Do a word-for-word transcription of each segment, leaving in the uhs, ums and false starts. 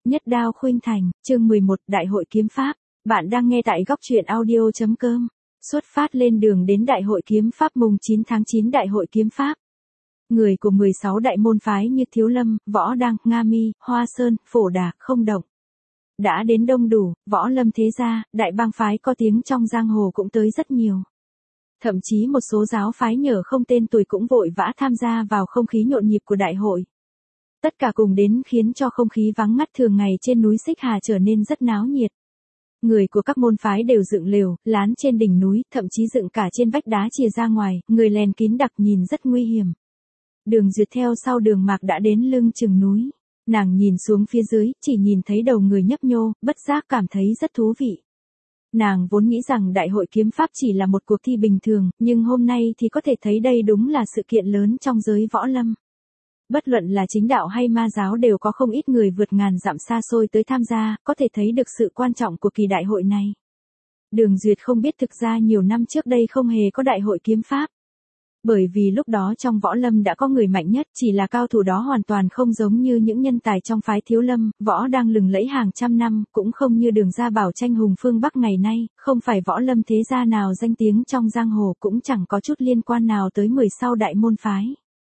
Nhất đao khuynh thành, chương mười một, Đại hội kiếm pháp. Bạn đang nghe tại góc truyện audio chấm com. Xuất phát lên đường đến Đại hội kiếm pháp mùng chín tháng chín. Đại hội kiếm pháp. Người của mười sáu đại môn phái như Thiếu Lâm, Võ Đăng, Nga Mi, Hoa Sơn, Phổ Đà, Không Động đã đến đông đủ. Võ Lâm thế gia, đại bang phái có tiếng trong giang hồ cũng tới rất nhiều. Thậm chí một số giáo phái nhờ không tên tuổi cũng vội vã tham gia vào không khí nhộn nhịp của đại hội. Tất cả cùng đến khiến cho không khí vắng ngắt thường ngày trên núi Xích Hà trở nên rất náo nhiệt. Người của các môn phái đều dựng lều, lán trên đỉnh núi, thậm chí dựng cả trên vách đá chìa ra ngoài, người lèn kín đặc nhìn rất nguy hiểm. Đường Duyệt theo sau Đường Mạc đã đến lưng chừng núi. Nàng nhìn xuống phía dưới, chỉ nhìn thấy đầu người nhấp nhô, bất giác cảm thấy rất thú vị. Nàng vốn nghĩ rằng Đại hội kiếm pháp chỉ là một cuộc thi bình thường, nhưng hôm nay thì có thể thấy đây đúng là sự kiện lớn trong giới võ lâm. Bất luận là chính đạo hay ma giáo đều có không ít người vượt ngàn dặm xa xôi tới tham gia, có thể thấy được sự quan trọng của kỳ đại hội này. Đường Duyệt không biết thực ra nhiều năm trước đây không hề có đại hội kiếm pháp. Bởi vì lúc đó trong võ lâm đã có người mạnh nhất, chỉ là cao thủ đó hoàn toàn không giống như những nhân tài trong phái Thiếu Lâm, võ đang lừng lẫy hàng trăm năm, cũng không như Đường Gia Bảo tranh hùng phương Bắc ngày nay, không phải võ lâm thế gia nào danh tiếng trong giang hồ, cũng chẳng có chút liên quan nào tới mười sáu đại môn phái.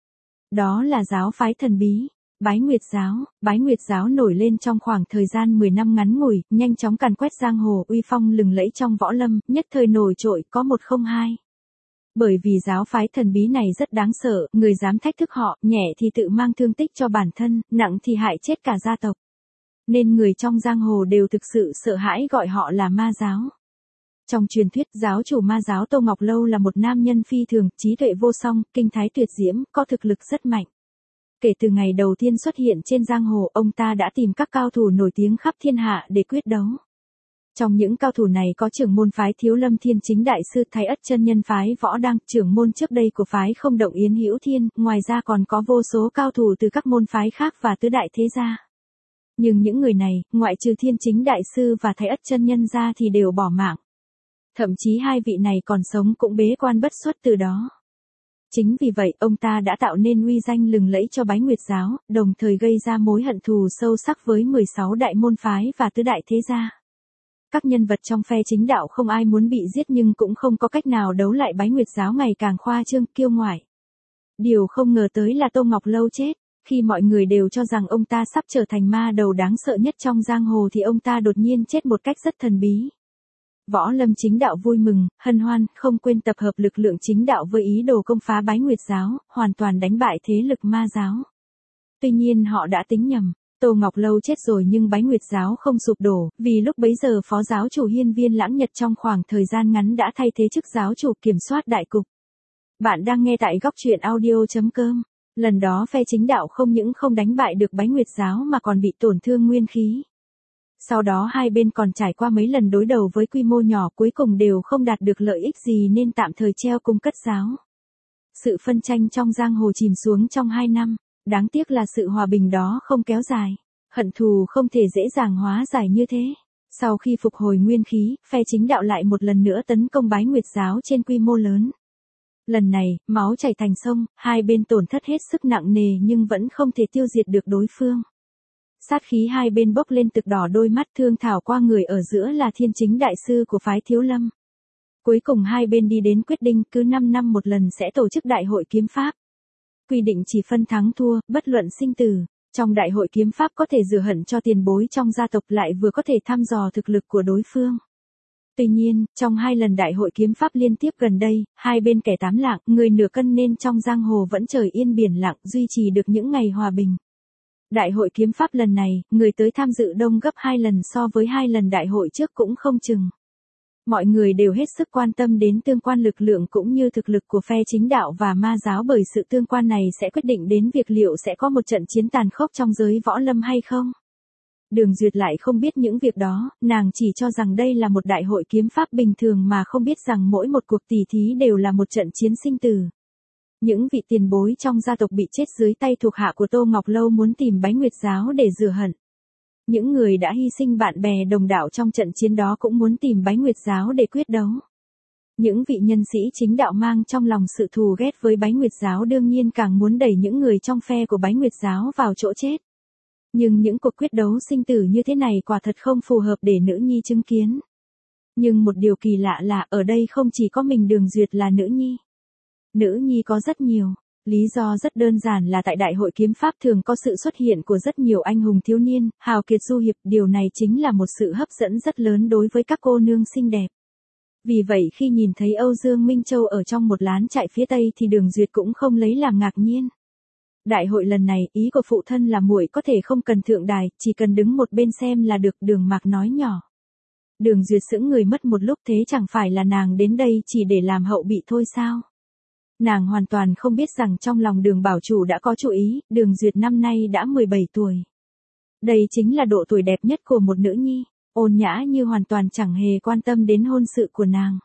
Đó là giáo phái thần bí, Bái Nguyệt giáo. Bái Nguyệt giáo nổi lên trong khoảng thời gian mười năm ngắn ngủi, nhanh chóng càn quét giang hồ, uy phong lừng lẫy trong võ lâm, nhất thời nổi trội, có một không hai. Bởi vì giáo phái thần bí này rất đáng sợ, người dám thách thức họ, nhẹ thì tự mang thương tích cho bản thân, nặng thì hại chết cả gia tộc. Nên người trong giang hồ đều thực sự sợ hãi, gọi họ là ma giáo. Trong truyền thuyết, giáo chủ ma giáo Tô Ngọc Lâu là một nam nhân phi thường, trí tuệ vô song, kinh thái tuyệt diễm, có thực lực rất mạnh. Kể từ ngày đầu tiên xuất hiện trên giang hồ, ông ta đã tìm các cao thủ nổi tiếng khắp thiên hạ để quyết đấu. Trong những cao thủ này có trưởng môn phái Thiếu Lâm Thiên Chính Đại Sư Thái Ất chân nhân phái Võ Đăng, trưởng môn trước đây của phái Không Động Yến Hữu Thiên, ngoài ra còn có vô số cao thủ từ các môn phái khác và tứ đại thế gia. Nhưng những người này, ngoại trừ Thiên Chính Đại Sư và Thái Ất chân nhân ra thì đều bỏ mạng. Thậm chí hai vị này còn sống cũng bế quan bất xuất từ đó. Chính vì vậy, ông ta đã tạo nên uy danh lừng lẫy cho Bái Nguyệt giáo, đồng thời gây ra mối hận thù sâu sắc với mười sáu đại môn phái và tứ đại thế gia. Các nhân vật trong phe chính đạo không ai muốn bị giết nhưng cũng không có cách nào đấu lại Bái Nguyệt giáo ngày càng khoa trương, kiêu ngoại. Điều không ngờ tới là Tô Ngọc Lâu chết. Khi mọi người đều cho rằng ông ta sắp trở thành ma đầu đáng sợ nhất trong giang hồ thì ông ta đột nhiên chết một cách rất thần bí. Võ lâm chính đạo vui mừng, hân hoan, không quên tập hợp lực lượng chính đạo với ý đồ công phá Bái Nguyệt giáo, hoàn toàn đánh bại thế lực ma giáo. Tuy nhiên họ đã tính nhầm. Tô Ngọc Lâu chết rồi nhưng Bái Nguyệt giáo không sụp đổ, vì lúc bấy giờ phó giáo chủ Hiên Viên Lãng Nhật trong khoảng thời gian ngắn đã thay thế chức giáo chủ kiểm soát đại cục. Bạn đang nghe tại góc truyện audio chấm com. Lần đó phe chính đạo không những không đánh bại được Bái Nguyệt giáo mà còn bị tổn thương nguyên khí. Sau đó hai bên còn trải qua mấy lần đối đầu với quy mô nhỏ, cuối cùng đều không đạt được lợi ích gì nên tạm thời treo cung cất giáo. Sự phân tranh trong giang hồ chìm xuống trong hai năm. Đáng tiếc là sự hòa bình đó không kéo dài. Hận thù không thể dễ dàng hóa giải như thế. Sau khi phục hồi nguyên khí, phe chính đạo lại một lần nữa tấn công Bái Nguyệt giáo trên quy mô lớn. Lần này, máu chảy thành sông, hai bên tổn thất hết sức nặng nề nhưng vẫn không thể tiêu diệt được đối phương. Sát khí hai bên bốc lên tực đỏ đôi mắt, thương thảo qua người ở giữa là Thiên Chính Đại Sư của phái Thiếu Lâm. Cuối cùng hai bên đi đến quyết định cứ năm năm một lần sẽ tổ chức đại hội kiếm pháp. Quy định chỉ phân thắng thua, bất luận sinh tử. Trong đại hội kiếm pháp có thể rửa hận cho tiền bối trong gia tộc, lại vừa có thể thăm dò thực lực của đối phương. Tuy nhiên, trong hai lần đại hội kiếm pháp liên tiếp gần đây, hai bên kẻ tám lạng, người nửa cân nên trong giang hồ vẫn trời yên biển lặng, duy trì được những ngày hòa bình. Đại hội kiếm pháp lần này, người tới tham dự đông gấp hai lần so với hai lần đại hội trước cũng không chừng. Mọi người đều hết sức quan tâm đến tương quan lực lượng cũng như thực lực của phe chính đạo và ma giáo, bởi sự tương quan này sẽ quyết định đến việc liệu sẽ có một trận chiến tàn khốc trong giới võ lâm hay không. Đường Duyệt lại không biết những việc đó, nàng chỉ cho rằng đây là một đại hội kiếm pháp bình thường mà không biết rằng mỗi một cuộc tỉ thí đều là một trận chiến sinh tử. Những vị tiền bối trong gia tộc bị chết dưới tay thuộc hạ của Tô Ngọc Lâu muốn tìm Bái Nguyệt giáo để rửa hận. Những người đã hy sinh bạn bè đồng đạo trong trận chiến đó cũng muốn tìm Bái Nguyệt giáo để quyết đấu. Những vị nhân sĩ chính đạo mang trong lòng sự thù ghét với Bái Nguyệt giáo đương nhiên càng muốn đẩy những người trong phe của Bái Nguyệt giáo vào chỗ chết. Nhưng những cuộc quyết đấu sinh tử như thế này quả thật không phù hợp để nữ nhi chứng kiến. Nhưng một điều kỳ lạ là ở đây không chỉ có mình Đường Duyệt là nữ nhi. Nữ nhi có rất nhiều. Lý do rất đơn giản là tại Đại hội Kiếm Pháp thường có sự xuất hiện của rất nhiều anh hùng thiếu niên, hào kiệt du hiệp, điều này chính là một sự hấp dẫn rất lớn đối với các cô nương xinh đẹp. Vì vậy khi nhìn thấy Âu Dương Minh Châu ở trong một lán trại phía tây thì Đường Duyệt cũng không lấy làm ngạc nhiên. Đại hội lần này, ý của phụ thân là muội có thể không cần thượng đài, chỉ cần đứng một bên xem là được, Đường Mạc nói nhỏ. Đường Duyệt sững người mất một lúc, thế chẳng phải là nàng đến đây chỉ để làm hậu bị thôi sao? Nàng hoàn toàn không biết rằng trong lòng Đường bảo chủ đã có chủ ý, Đường Duyệt năm nay đã mười bảy tuổi. Đây chính là độ tuổi đẹp nhất của một nữ nhi, ôn nhã như hoàn toàn chẳng hề quan tâm đến hôn sự của nàng.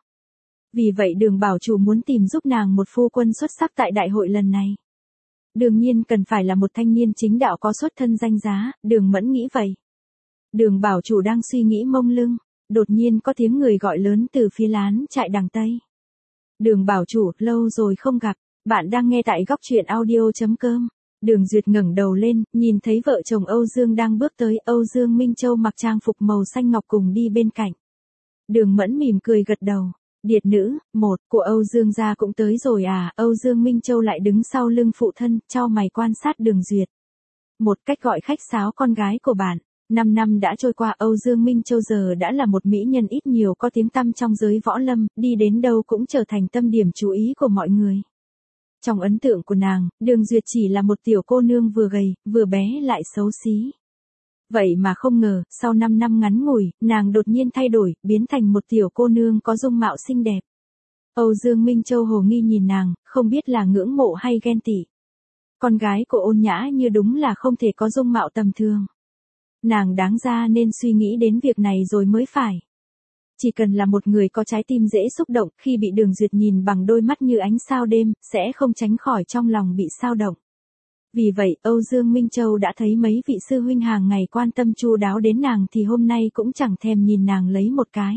Vì vậy Đường bảo chủ muốn tìm giúp nàng một phu quân xuất sắc tại đại hội lần này. Đương nhiên cần phải là một thanh niên chính đạo có xuất thân danh giá, Đường Mẫn nghĩ vậy. Đường bảo chủ đang suy nghĩ mông lung, đột nhiên có tiếng người gọi lớn từ phía lán trại đằng tây. Đường bảo chủ, lâu rồi không gặp, bạn đang nghe tại góc truyện audio chấm com. Đường Duyệt ngẩng đầu lên, nhìn thấy vợ chồng Âu Dương đang bước tới, Âu Dương Minh Châu mặc trang phục màu xanh ngọc cùng đi bên cạnh. Đường Mẫn mỉm cười gật đầu. Điệt nữ, một, của Âu Dương gia cũng tới rồi à, Âu Dương Minh Châu lại đứng sau lưng phụ thân, chau mày quan sát Đường Duyệt. Một cách gọi khách sáo con gái của bạn. Năm năm đã trôi qua, Âu Dương Minh Châu giờ đã là một mỹ nhân ít nhiều có tiếng tăm trong giới võ lâm, đi đến đâu cũng trở thành tâm điểm chú ý của mọi người. Trong ấn tượng của nàng, Đường Duyệt chỉ là một tiểu cô nương vừa gầy, vừa bé lại xấu xí. Vậy mà không ngờ, sau năm năm ngắn ngủi, nàng đột nhiên thay đổi, biến thành một tiểu cô nương có dung mạo xinh đẹp. Âu Dương Minh Châu hồ nghi nhìn nàng, không biết là ngưỡng mộ hay ghen tị. Con gái của Ôn Nhã như đúng là không thể có dung mạo tầm thường. Nàng đáng ra nên suy nghĩ đến việc này rồi mới phải. Chỉ cần là một người có trái tim dễ xúc động, khi bị Đường Duyệt nhìn bằng đôi mắt như ánh sao đêm, sẽ không tránh khỏi trong lòng bị xao động. Vì vậy, Âu Dương Minh Châu đã thấy mấy vị sư huynh hàng ngày quan tâm chu đáo đến nàng thì hôm nay cũng chẳng thèm nhìn nàng lấy một cái.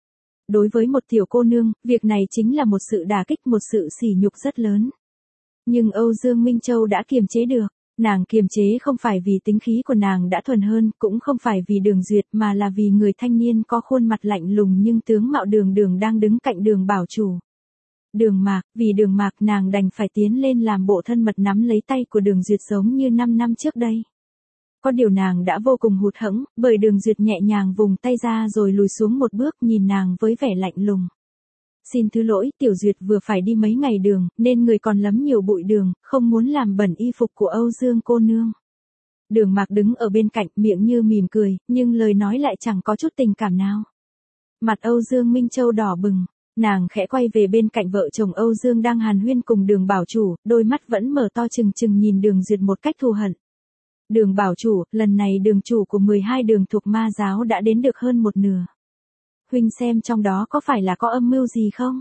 Đối với một tiểu cô nương, việc này chính là một sự đả kích, một sự sỉ nhục rất lớn. Nhưng Âu Dương Minh Châu đã kiềm chế được. Nàng kiềm chế không phải vì tính khí của nàng đã thuần hơn, cũng không phải vì Đường Duyệt mà là vì người thanh niên có khuôn mặt lạnh lùng nhưng tướng mạo đường đường đang đứng cạnh Đường bảo chủ. Đường Mạc, vì Đường Mạc nàng đành phải tiến lên làm bộ thân mật nắm lấy tay của Đường Duyệt giống như năm năm trước đây. Có điều nàng đã vô cùng hụt hẫng, bởi Đường Duyệt nhẹ nhàng vùng tay ra rồi lùi xuống một bước nhìn nàng với vẻ lạnh lùng. Xin thứ lỗi, Tiểu Duyệt vừa phải đi mấy ngày đường, nên người còn lấm nhiều bụi đường, không muốn làm bẩn y phục của Âu Dương cô nương. Đường Mạc đứng ở bên cạnh, miệng như mỉm cười, nhưng lời nói lại chẳng có chút tình cảm nào. Mặt Âu Dương Minh Châu đỏ bừng, nàng khẽ quay về bên cạnh vợ chồng Âu Dương đang hàn huyên cùng Đường bảo chủ, đôi mắt vẫn mở to trừng trừng nhìn Đường Duyệt một cách thù hận. Đường bảo chủ, lần này đường chủ của mười hai đường thuộc ma giáo đã đến được hơn một nửa. Huynh xem trong đó có phải là có âm mưu gì không?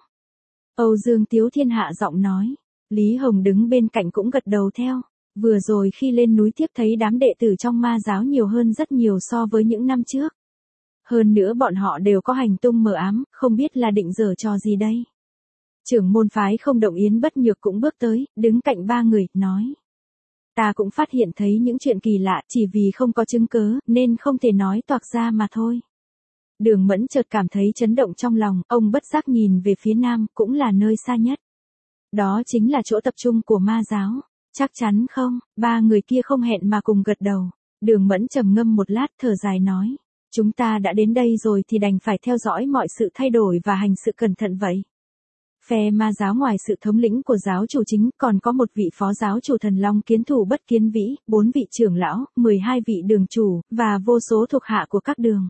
Âu Dương Tiếu Thiên hạ giọng nói. Lý Hồng đứng bên cạnh cũng gật đầu theo. Vừa rồi khi lên núi tiếp thấy đám đệ tử trong ma giáo nhiều hơn rất nhiều so với những năm trước. Hơn nữa bọn họ đều có hành tung mờ ám, không biết là định giở trò gì đây. Trưởng môn phái Không Động Yến Bất Nhược cũng bước tới, đứng cạnh ba người, nói. Ta cũng phát hiện thấy những chuyện kỳ lạ, chỉ vì không có chứng cớ, nên không thể nói toạc ra mà thôi. Đường Mẫn chợt cảm thấy chấn động trong lòng, ông bất giác nhìn về phía nam, cũng là nơi xa nhất. Đó chính là chỗ tập trung của ma giáo. Chắc chắn không? Ba người kia không hẹn mà cùng gật đầu. Đường Mẫn trầm ngâm một lát thở dài nói. Chúng ta đã đến đây rồi thì đành phải theo dõi mọi sự thay đổi và hành sự cẩn thận vậy. Phe ma giáo ngoài sự thống lĩnh của giáo chủ chính còn có một vị phó giáo chủ Thần Long Kiến Thủ Bất Kiến Vĩ, bốn vị trưởng lão, mười hai vị đường chủ, và vô số thuộc hạ của các đường.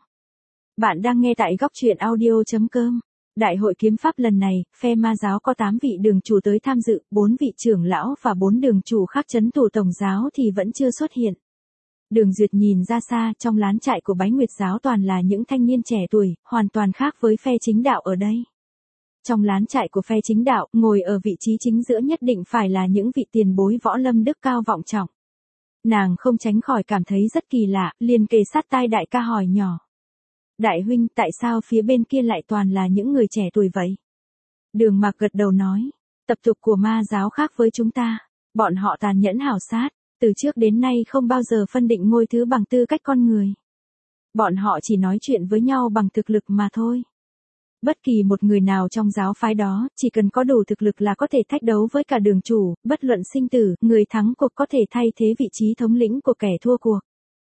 Bạn đang nghe tại góc truyện audio chấm com. Đại hội kiếm pháp lần này, phe ma giáo có tám vị đường chủ tới tham dự, bốn vị trưởng lão và bốn đường chủ khác trấn thủ tổng giáo thì vẫn chưa xuất hiện. Đường Duyệt nhìn ra xa, trong lán trại của Bái Nguyệt giáo toàn là những thanh niên trẻ tuổi, hoàn toàn khác với phe chính đạo ở đây. Trong lán trại của phe chính đạo, ngồi ở vị trí chính giữa nhất định phải là những vị tiền bối võ lâm đức cao vọng trọng. Nàng không tránh khỏi cảm thấy rất kỳ lạ, liền kề sát tai đại ca hỏi nhỏ. Đại huynh, tại sao phía bên kia lại toàn là những người trẻ tuổi vậy? Đường Mạc gật đầu nói, tập tục của ma giáo khác với chúng ta, bọn họ tàn nhẫn hảo sát, Từ trước đến nay không bao giờ phân định ngôi thứ bằng tư cách con người. Bọn họ chỉ nói chuyện với nhau bằng thực lực mà thôi. Bất kỳ một người nào trong giáo phái đó, chỉ cần có đủ thực lực là có thể thách đấu với cả đường chủ, bất luận sinh tử, người thắng cuộc có thể thay thế vị trí thống lĩnh của kẻ thua cuộc.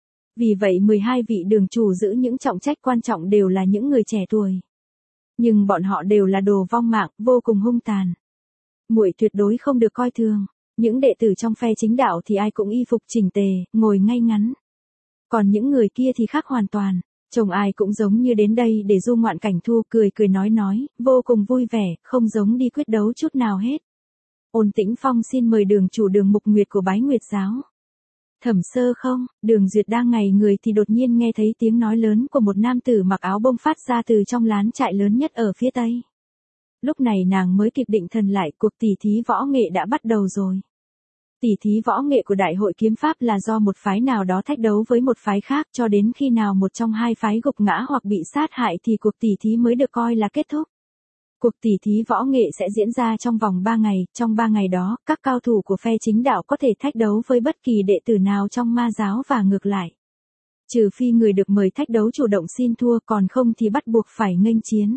Vì vậy mười hai vị đường chủ giữ những trọng trách quan trọng đều là những người trẻ tuổi. Nhưng bọn họ đều là đồ vong mạng, vô cùng hung tàn. Muội tuyệt đối không được coi thường. Những đệ tử trong phe chính đạo thì ai cũng y phục chỉnh tề, ngồi ngay ngắn. Còn những người kia thì khác hoàn toàn. Trông ai cũng giống như đến đây để du ngoạn cảnh thu, cười cười nói nói, vô cùng vui vẻ, không giống đi quyết đấu chút nào hết. Ôn Tĩnh Phong xin mời đường chủ Đường Mục Nguyệt của Bái Nguyệt giáo. Thẩm Sơ không, Đường Duyệt đang ngày người thì đột nhiên nghe thấy tiếng nói lớn của một nam tử mặc áo bông phát ra từ trong lán trại lớn nhất ở phía tây. Lúc này nàng mới kịp định thần lại, cuộc tỉ thí võ nghệ đã bắt đầu rồi. Tỉ thí võ nghệ của Đại hội Kiếm Pháp là do một phái nào đó thách đấu với một phái khác, cho đến khi nào một trong hai phái gục ngã hoặc bị sát hại thì cuộc tỉ thí mới được coi là kết thúc. Cuộc tỉ thí võ nghệ sẽ diễn ra trong vòng ba ngày, trong ba ngày đó, các cao thủ của phe chính đạo có thể thách đấu với bất kỳ đệ tử nào trong ma giáo và ngược lại. Trừ phi người được mời thách đấu chủ động xin thua, còn không thì bắt buộc phải nghênh chiến.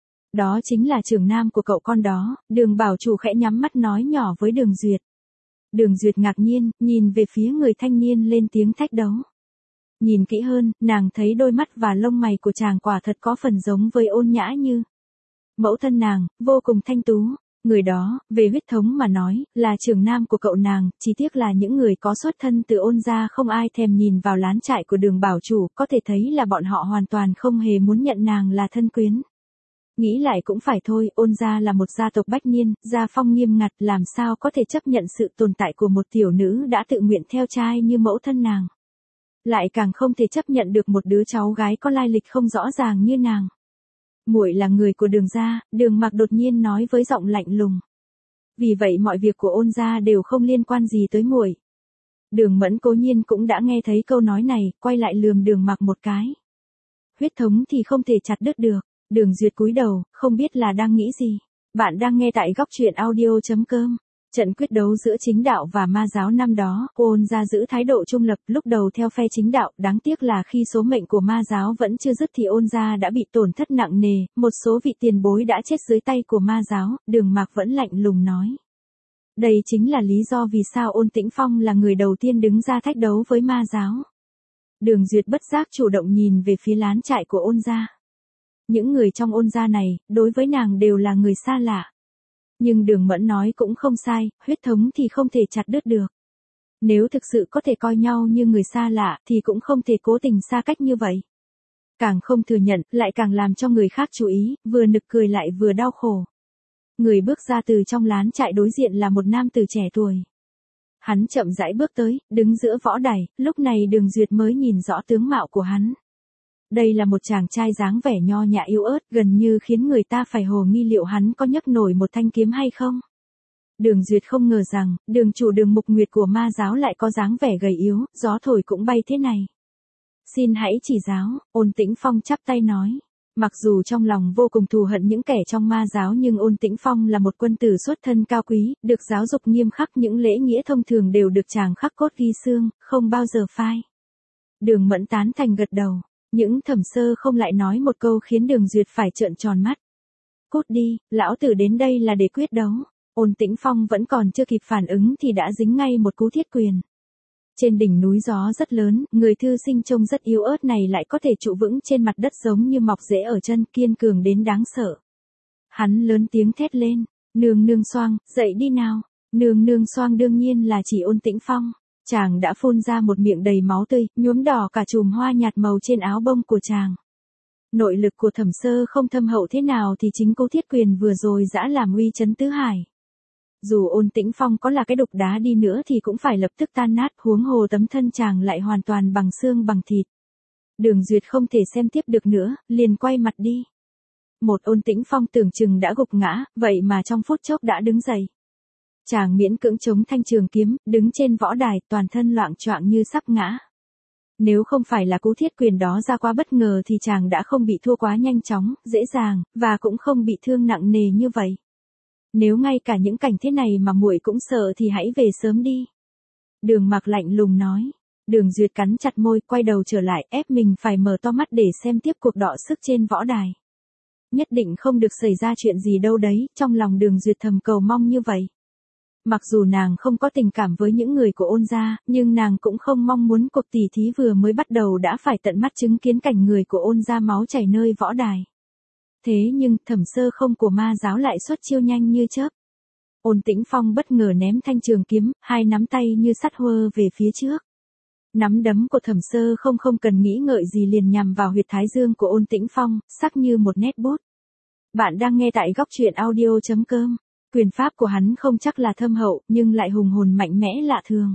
Đó chính là trưởng nam của cậu con đó, Đường bảo chủ khẽ nhắm mắt nói nhỏ với Đường Duyệt. Đường Duyệt ngạc nhiên, nhìn về phía người thanh niên lên tiếng thách đấu. Nhìn kỹ hơn, nàng thấy đôi mắt và lông mày của chàng quả thật có phần giống với Ôn Nhã Như. Mẫu thân nàng, vô cùng thanh tú. Người đó, về huyết thống mà nói, là trưởng nam của cậu nàng, chỉ tiếc là những người có xuất thân từ Ôn gia không ai thèm nhìn vào lán trại của Đường bảo chủ, có thể thấy là bọn họ hoàn toàn không hề muốn nhận nàng là thân quyến. Nghĩ lại cũng phải thôi, Ôn gia là một gia tộc bách niên, gia phong nghiêm ngặt, làm sao có thể chấp nhận sự tồn tại của một tiểu nữ đã tự nguyện theo trai như mẫu thân nàng. Lại càng không thể chấp nhận được một đứa cháu gái có lai lịch không rõ ràng như nàng. Muội là người của Đường gia, Đường Mặc đột nhiên nói với giọng lạnh lùng. Vì vậy mọi việc của Ôn gia đều không liên quan gì tới muội. Đường Mẫn cố nhiên cũng đã nghe thấy câu nói này, quay lại lườm Đường Mặc một cái. Huyết thống thì không thể chặt đứt được. Đường Duyệt cúi đầu, không biết là đang nghĩ gì. Bạn đang nghe tại góc truyện audio chấm com. Trận quyết đấu giữa chính đạo và ma giáo năm đó, Ôn gia giữ thái độ trung lập, lúc đầu theo phe chính đạo, đáng tiếc là khi số mệnh của ma giáo vẫn chưa dứt thì Ôn gia đã bị tổn thất nặng nề, một số vị tiền bối đã chết dưới tay của ma giáo, Đường Mạc vẫn lạnh lùng nói. Đây chính là lý do vì sao Ôn Tĩnh Phong là người đầu tiên đứng ra thách đấu với ma giáo. Đường Duyệt bất giác chủ động nhìn về phía lán trại của Ôn gia. Những người trong Ôn gia này, đối với nàng đều là người xa lạ. Nhưng Đường Mẫn nói cũng không sai, huyết thống thì không thể chặt đứt được. Nếu thực sự có thể coi nhau như người xa lạ, thì cũng không thể cố tình xa cách như vậy. Càng không thừa nhận, lại càng làm cho người khác chú ý, vừa nực cười lại vừa đau khổ. Người bước ra từ trong lán trại đối diện là một nam tử trẻ tuổi. Hắn chậm rãi bước tới, đứng giữa võ đài, lúc này Đường Duyệt mới nhìn rõ tướng mạo của hắn. Đây là một chàng trai dáng vẻ nho nhã yếu ớt, gần như khiến người ta phải hồ nghi liệu hắn có nhấc nổi một thanh kiếm hay không. Đường Duyệt không ngờ rằng, đường chủ Đường Mục Nguyệt của ma giáo lại có dáng vẻ gầy yếu, gió thổi cũng bay thế này. Xin hãy chỉ giáo, Ôn Tĩnh Phong chắp tay nói. Mặc dù trong lòng vô cùng thù hận những kẻ trong ma giáo nhưng Ôn Tĩnh Phong là một quân tử xuất thân cao quý, được giáo dục nghiêm khắc, những lễ nghĩa thông thường đều được chàng khắc cốt ghi xương, không bao giờ phai. Đường Mẫn tán thành gật đầu. Những Thẩm Sơ không lại nói một câu khiến Đường Duyệt phải trợn tròn mắt. Cút đi, lão tử đến đây là để quyết đấu. Ôn Tĩnh Phong vẫn còn chưa kịp phản ứng thì đã dính ngay một cú thiết quyền. Trên đỉnh núi gió rất lớn, người thư sinh trông rất yếu ớt này lại có thể trụ vững trên mặt đất giống như mọc rễ ở chân, kiên cường đến đáng sợ. Hắn lớn tiếng thét lên, nương nương Xoang, dậy đi nào. Nương nương Xoang đương nhiên là chỉ Ôn Tĩnh Phong. Chàng đã phun ra một miệng đầy máu tươi, nhuốm đỏ cả chùm hoa nhạt màu trên áo bông của chàng. Nội lực của Thẩm Sơ không thâm hậu thế nào thì chính cú thiết quyền vừa rồi dã làm uy chấn tứ hải. Dù Ôn Tĩnh Phong có là cái đục đá đi nữa thì cũng phải lập tức tan nát, huống hồ tấm thân chàng lại hoàn toàn bằng xương bằng thịt. Đường Duyệt không thể xem tiếp được nữa, liền quay mặt đi. Một Ôn Tĩnh Phong tưởng chừng đã gục ngã, vậy mà trong phút chốc đã đứng dậy. Chàng miễn cưỡng chống thanh trường kiếm, đứng trên võ đài, toàn thân loạng choạng như sắp ngã. Nếu không phải là cú thiết quyền đó ra quá bất ngờ thì chàng đã không bị thua quá nhanh chóng, dễ dàng, và cũng không bị thương nặng nề như vậy. Nếu ngay cả những cảnh thế này mà muội cũng sợ thì hãy về sớm đi. Đường Mạc lạnh lùng nói. Đường Duyệt cắn chặt môi, quay đầu trở lại, ép mình phải mở to mắt để xem tiếp cuộc đọ sức trên võ đài. Nhất định không được xảy ra chuyện gì đâu đấy, trong lòng Đường Duyệt thầm cầu mong như vậy. Mặc dù nàng không có tình cảm với những người của Ôn gia, nhưng nàng cũng không mong muốn cuộc tỉ thí vừa mới bắt đầu đã phải tận mắt chứng kiến cảnh người của Ôn gia máu chảy nơi võ đài. Thế nhưng, Thẩm Sơ Không của ma giáo lại xuất chiêu nhanh như chớp. Ôn Tĩnh Phong bất ngờ ném thanh trường kiếm, hai nắm tay như sắt huơ về phía trước. Nắm đấm của Thẩm Sơ Không không cần nghĩ ngợi gì liền nhằm vào huyệt thái dương của Ôn Tĩnh Phong, sắc như một nét bút. Bạn đang nghe tại góc truyện audio chấm com. Quyền pháp của hắn không chắc là thâm hậu, nhưng lại hùng hồn mạnh mẽ lạ thường.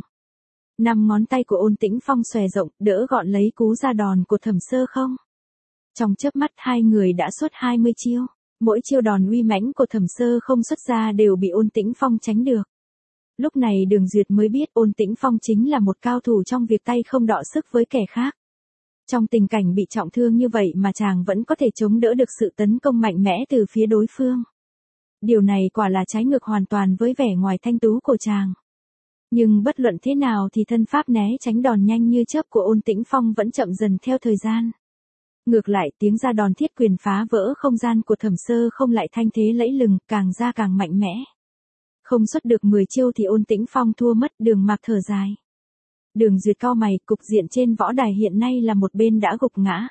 Năm ngón tay của Ôn Tĩnh Phong xòe rộng, đỡ gọn lấy cú ra đòn của Thẩm Sơ Không. Trong chớp mắt hai người đã xuất hai mươi chiêu, mỗi chiêu đòn uy mãnh của Thẩm Sơ Không xuất ra đều bị Ôn Tĩnh Phong tránh được. Lúc này Đường Duyệt mới biết Ôn Tĩnh Phong chính là một cao thủ trong việc tay không đọ sức với kẻ khác. Trong tình cảnh bị trọng thương như vậy mà chàng vẫn có thể chống đỡ được sự tấn công mạnh mẽ từ phía đối phương. Điều này quả là trái ngược hoàn toàn với vẻ ngoài thanh tú của chàng. Nhưng bất luận thế nào thì thân pháp né tránh đòn nhanh như chớp của Ôn Tĩnh Phong vẫn chậm dần theo thời gian. Ngược lại tiếng ra đòn thiết quyền phá vỡ không gian của Thẩm Sơ Không lại thanh thế lẫy lừng, càng ra càng mạnh mẽ. Không xuất được mười chiêu thì Ôn Tĩnh Phong thua mất. Đường Mạc thở dài. Đường Duyệt cau mày, cục diện trên võ đài hiện nay là một bên đã gục ngã.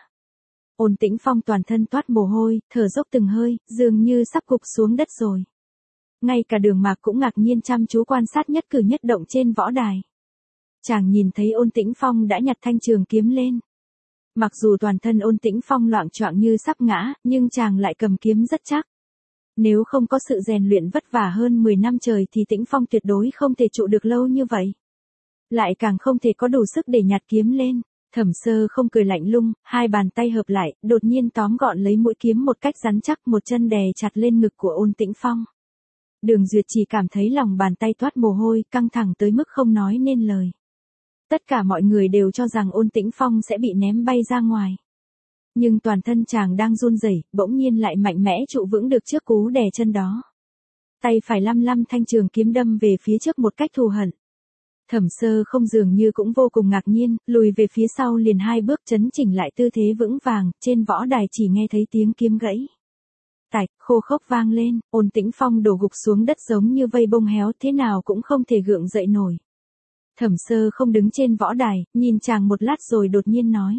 Ôn Tĩnh Phong toàn thân toát mồ hôi, thở dốc từng hơi, dường như sắp gục xuống đất rồi. Ngay cả Đường Mạc cũng ngạc nhiên chăm chú quan sát nhất cử nhất động trên võ đài. Chàng nhìn thấy Ôn Tĩnh Phong đã nhặt thanh trường kiếm lên. Mặc dù toàn thân Ôn Tĩnh Phong loạng choạng như sắp ngã, nhưng chàng lại cầm kiếm rất chắc. Nếu không có sự rèn luyện vất vả hơn mười năm trời thì Tĩnh Phong tuyệt đối không thể trụ được lâu như vậy. Lại càng không thể có đủ sức để nhặt kiếm lên. Thẩm Sơ Không cười lạnh lùng, hai bàn tay hợp lại, đột nhiên tóm gọn lấy mũi kiếm một cách rắn chắc, một chân đè chặt lên ngực của Ôn Tĩnh Phong. Đường Duyệt chỉ cảm thấy lòng bàn tay toát mồ hôi, căng thẳng tới mức không nói nên lời. Tất cả mọi người đều cho rằng Ôn Tĩnh Phong sẽ bị ném bay ra ngoài. Nhưng toàn thân chàng đang run rẩy, bỗng nhiên lại mạnh mẽ trụ vững được trước cú đè chân đó. Tay phải lăm lăm thanh trường kiếm đâm về phía trước một cách thù hận. Thẩm Sơ Không dường như cũng vô cùng ngạc nhiên, lùi về phía sau liền hai bước chấn chỉnh lại tư thế vững vàng, trên võ đài chỉ nghe thấy tiếng kiếm gãy. Tạch, khô khốc vang lên, Ôn Tĩnh Phong đổ gục xuống đất giống như vây bông héo, thế nào cũng không thể gượng dậy nổi. Thẩm Sơ Không đứng trên võ đài, nhìn chàng một lát rồi đột nhiên nói.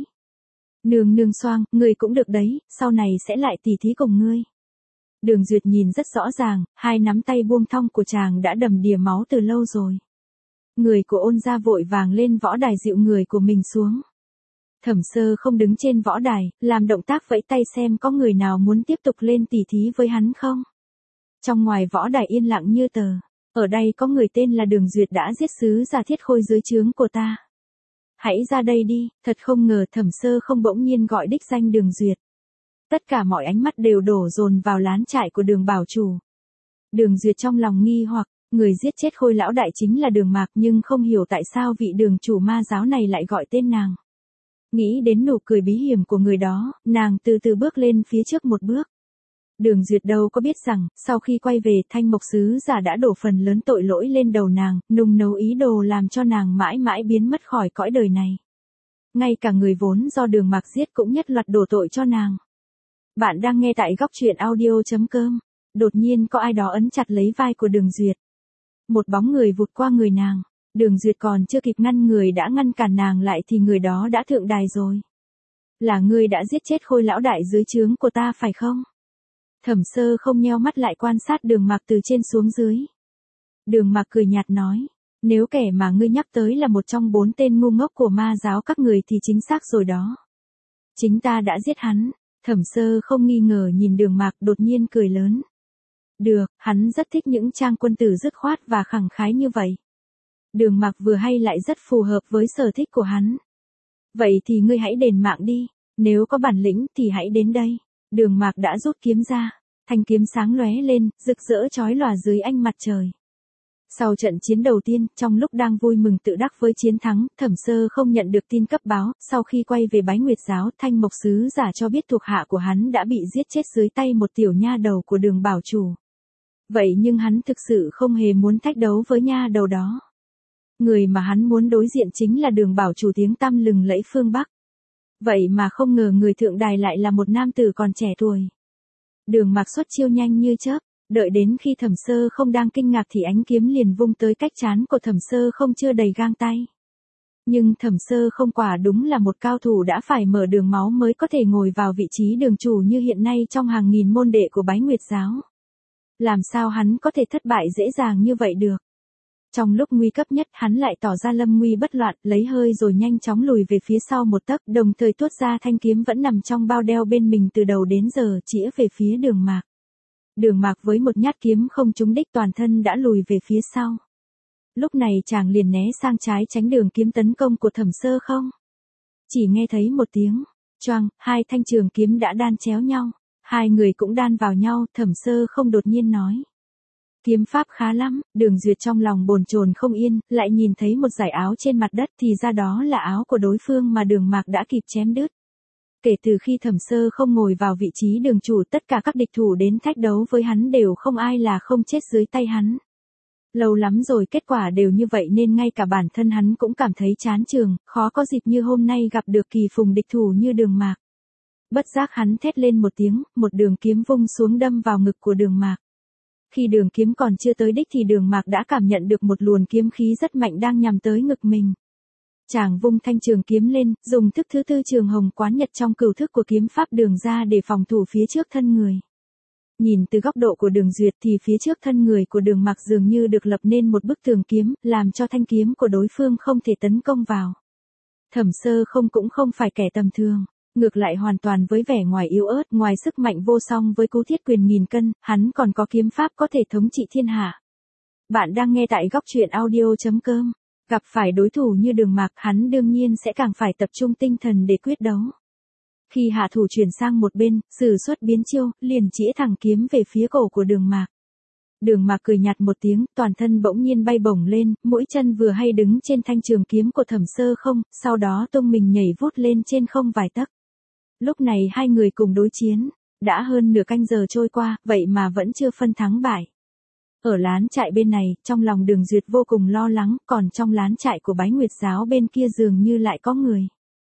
Nương nương xoang, ngươi cũng được đấy, sau này sẽ lại tỉ thí cùng ngươi. Đường Duyệt nhìn rất rõ ràng, hai nắm tay buông thong của chàng đã đầm đìa máu từ lâu rồi. Người của Ôn gia vội vàng lên võ đài dịu người của mình xuống. Thẩm Sơ Không đứng trên võ đài, làm động tác vẫy tay xem có người nào muốn tiếp tục lên tỉ thí với hắn không. Trong ngoài võ đài yên lặng như tờ. Ở đây có người tên là Đường Duyệt đã giết sứ giả Thiết Khôi dưới trướng của ta. Hãy ra đây đi, thật không ngờ Thẩm Sơ Không bỗng nhiên gọi đích danh Đường Duyệt. Tất cả mọi ánh mắt đều đổ dồn vào lán trại của Đường bảo chủ. Đường Duyệt trong lòng nghi hoặc, người giết chết Khôi lão đại chính là Đường Mạc, nhưng không hiểu tại sao vị đường chủ ma giáo này lại gọi tên nàng. Nghĩ đến nụ cười bí hiểm của người đó, nàng từ từ bước lên phía trước một bước. Đường Duyệt đâu có biết rằng, sau khi quay về Thanh Mộc sứ giả đã đổ phần lớn tội lỗi lên đầu nàng, nung nấu ý đồ làm cho nàng mãi mãi biến mất khỏi cõi đời này. Ngay cả người vốn do Đường Mạc giết cũng nhất loạt đổ tội cho nàng. Bạn đang nghe tại góc truyện audio chấm com. Đột nhiên có ai đó ấn chặt lấy vai của Đường Duyệt. Một bóng người vụt qua người nàng. Đường Duyệt còn chưa kịp ngăn người đã ngăn cản nàng lại thì người đó đã thượng đài rồi. Là ngươi đã giết chết Khôi lão đại dưới trướng của ta phải không? Thẩm Sơ Không nheo mắt lại quan sát Đường Mạc từ trên xuống dưới. Đường Mạc cười nhạt nói, nếu kẻ mà ngươi nhắc tới là một trong bốn tên ngu ngốc của ma giáo các người thì chính xác rồi đó. Chính ta đã giết hắn. Thẩm Sơ Không nghi ngờ nhìn Đường Mạc đột nhiên cười lớn. Được, hắn rất thích những trang quân tử dứt khoát và khẳng khái như vậy. Đường Mạc vừa hay lại rất phù hợp với sở thích của hắn. Vậy thì ngươi hãy đền mạng đi, nếu có bản lĩnh thì hãy đến đây. Đường Mạc đã rút kiếm ra, thanh kiếm sáng lóe lên, rực rỡ chói lòa dưới ánh mặt trời. Sau trận chiến đầu tiên, trong lúc đang vui mừng tự đắc với chiến thắng, Thẩm Sơ Không nhận được tin cấp báo, sau khi quay về Bái Nguyệt giáo, Thanh Mộc sứ giả cho biết thuộc hạ của hắn đã bị giết chết dưới tay một tiểu nha đầu của Đường bảo chủ. Vậy nhưng hắn thực sự không hề muốn thách đấu với nha đầu đó. Người mà hắn muốn đối diện chính là Đường Bảo Chủ tiếng tăm lừng lẫy phương Bắc. Vậy mà không ngờ người thượng đài lại là một nam tử còn trẻ tuổi. Đường Mạc xuất chiêu nhanh như chớp, đợi đến khi Thẩm Sơ Không đang kinh ngạc thì ánh kiếm liền vung tới cách trán của Thẩm Sơ Không chưa đầy gang tay. Nhưng Thẩm Sơ Không quả đúng là một cao thủ đã phải mở đường máu mới có thể ngồi vào vị trí đường chủ như hiện nay trong hàng nghìn môn đệ của Bái Nguyệt giáo. Làm sao hắn có thể thất bại dễ dàng như vậy được? Trong lúc nguy cấp nhất hắn lại tỏ ra lâm nguy bất loạn, lấy hơi rồi nhanh chóng lùi về phía sau một tấc, đồng thời tuốt ra thanh kiếm vẫn nằm trong bao đeo bên mình từ đầu đến giờ, chĩa về phía Đường Mạc. Đường Mạc với một nhát kiếm không trúng đích toàn thân đã lùi về phía sau. Lúc này chàng liền né sang trái tránh đường kiếm tấn công của Thẩm Sơ Không. Chỉ nghe thấy một tiếng choang, hai thanh trường kiếm đã đan chéo nhau, hai người cũng đan vào nhau. Thẩm Sơ Không đột nhiên nói: kiếm pháp khá lắm. Đường Duyệt trong lòng bồn chồn không yên, lại nhìn thấy một dải áo trên mặt đất thì ra đó là áo của đối phương mà Đường Mạc đã kịp chém đứt. Kể từ khi Thẩm Sơ Không ngồi vào vị trí đường chủ, tất cả các địch thủ đến thách đấu với hắn đều không ai là không chết dưới tay hắn. Lâu lắm rồi kết quả đều như vậy nên ngay cả bản thân hắn cũng cảm thấy chán chường, khó có dịp như hôm nay gặp được kỳ phùng địch thủ như Đường Mạc. Bất giác hắn thét lên một tiếng, một đường kiếm vung xuống đâm vào ngực của Đường Mạc. Khi đường kiếm còn chưa tới đích thì Đường Mạc đã cảm nhận được một luồng kiếm khí rất mạnh đang nhằm tới ngực mình. Chàng vung thanh trường kiếm lên, dùng thức thứ tư Trường Hồng Quán Nhật trong cửu thức của kiếm pháp Đường ra để phòng thủ phía trước thân người. Nhìn từ góc độ của Đường Duyệt thì phía trước thân người của Đường Mạc dường như được lập nên một bức tường kiếm, làm cho thanh kiếm của đối phương không thể tấn công vào. Thẩm Sơ Không cũng không phải kẻ tầm thường, ngược lại hoàn toàn với vẻ ngoài yếu ớt, ngoài sức mạnh vô song với cú thiết quyền nghìn cân, hắn còn có kiếm pháp có thể thống trị thiên hạ. Bạn đang nghe tại góc truyện audio chấm com. Gặp phải đối thủ như Đường Mạc, hắn đương nhiên sẽ càng phải tập trung tinh thần để quyết đấu. Khi hạ thủ chuyển sang một bên, sử xuất biến chiêu, liền chĩa thẳng kiếm về phía cổ của Đường Mạc. Đường Mạc cười nhạt một tiếng, toàn thân bỗng nhiên bay bổng lên, mũi chân vừa hay đứng trên thanh trường kiếm của Thẩm Sơ Không, sau đó tung mình nhảy vút lên trên không vài tấc. Lúc này hai người cùng đối chiến, đã hơn nửa canh giờ trôi qua, vậy mà vẫn chưa phân thắng bại. Ở lán trại bên này, trong lòng Đường Duyệt vô cùng lo lắng, còn trong lán trại của Bái Nguyệt giáo bên kia dường như lại có người.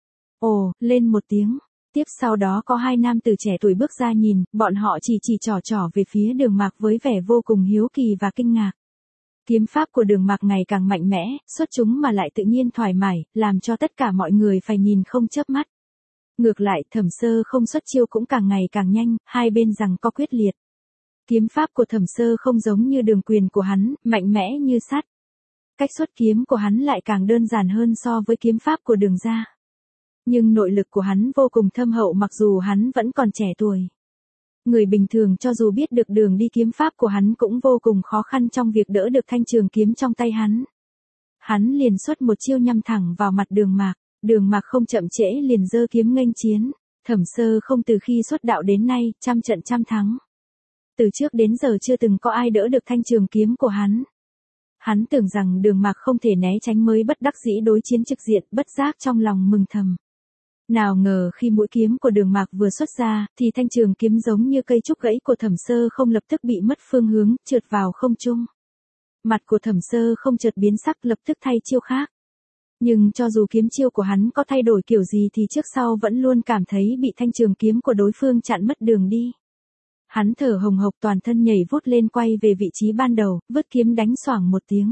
Ồ, lên một tiếng. Tiếp sau đó có hai nam tử trẻ tuổi bước ra nhìn, bọn họ chỉ chỉ trỏ trỏ về phía Đường Mạc với vẻ vô cùng hiếu kỳ và kinh ngạc. Kiếm pháp của Đường Mạc ngày càng mạnh mẽ, xuất chúng mà lại tự nhiên thoải mái, làm cho tất cả mọi người phải nhìn không chớp mắt. Ngược lại, Thẩm Sơ Không xuất chiêu cũng càng ngày càng nhanh, hai bên giằng co quyết liệt. Kiếm pháp của Thẩm Sơ Không giống như đường quyền của hắn, mạnh mẽ như sắt. Cách xuất kiếm của hắn lại càng đơn giản hơn so với kiếm pháp của Đường gia. Nhưng nội lực của hắn vô cùng thâm hậu mặc dù hắn vẫn còn trẻ tuổi. Người bình thường cho dù biết được đường đi kiếm pháp của hắn cũng vô cùng khó khăn trong việc đỡ được thanh trường kiếm trong tay hắn. Hắn liền xuất một chiêu nhắm thẳng vào mặt Đường Mạc, Đường Mạc không chậm trễ liền giơ kiếm nghênh chiến. Thẩm Sơ Không từ khi xuất đạo đến nay, trăm trận trăm thắng. Từ trước đến giờ chưa từng có ai đỡ được thanh trường kiếm của hắn. Hắn tưởng rằng Đường Mạc không thể né tránh mới bất đắc dĩ đối chiến trực diện, bất giác trong lòng mừng thầm. Nào ngờ khi mũi kiếm của Đường Mạc vừa xuất ra, thì thanh trường kiếm giống như cây trúc gãy của Thẩm Sơ Không lập tức bị mất phương hướng, trượt vào không trung. Mặt của Thẩm Sơ Không chợt biến sắc, lập tức thay chiêu khác. Nhưng cho dù kiếm chiêu của hắn có thay đổi kiểu gì thì trước sau vẫn luôn cảm thấy bị thanh trường kiếm của đối phương chặn mất đường đi. Hắn thở hồng hộc toàn thân nhảy vút lên quay về vị trí ban đầu, vứt kiếm đánh xoảng một tiếng.